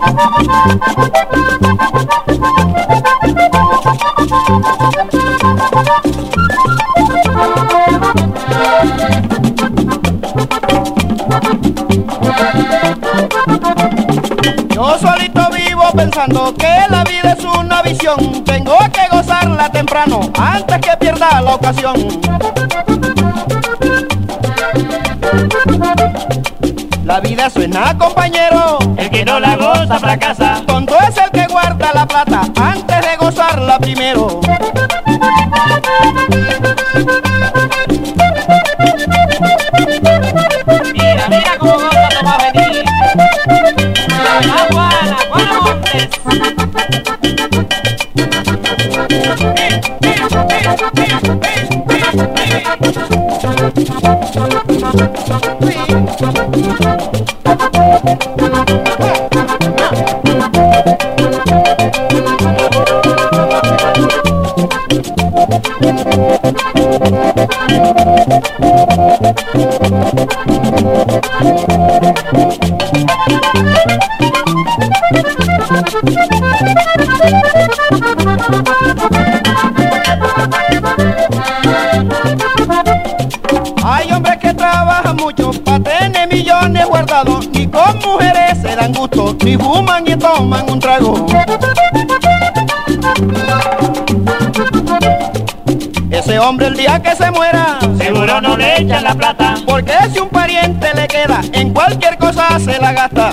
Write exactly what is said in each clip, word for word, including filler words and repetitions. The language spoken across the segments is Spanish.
Yo solito vivo pensando que la vida es una visión. Tengo que gozarla temprano antes que pierda la ocasión. La vida suena, compañero, el que no la goza fracasa. Tonto es el que guarda la plata antes de gozarla primero. Mira, mira cómo goza Tomás Benítez. Ah, Juana, Juana Montes. Hay hombres que trabajan mucho para tener millones guardados, ni con mujeres se dan gusto, ni fuman ni toman un trago. Ese hombre el día que se muera, seguro no le echan la plata, porque si un pariente le queda, en cualquier cosa se la gasta.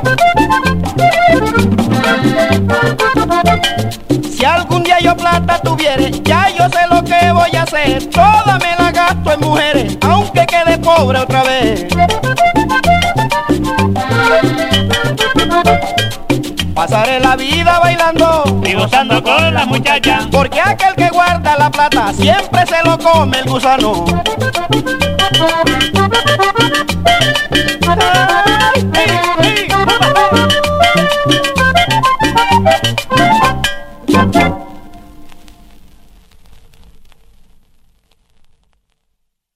Si algún día yo plata tuviere, ya yo sé lo que voy a hacer. Toda me la gasto en mujeres, aunque quede pobre otra vez. Pasaré la vida bailando y gozando con las muchachas, porque aquel que guarda la plata siempre se lo come el gusano.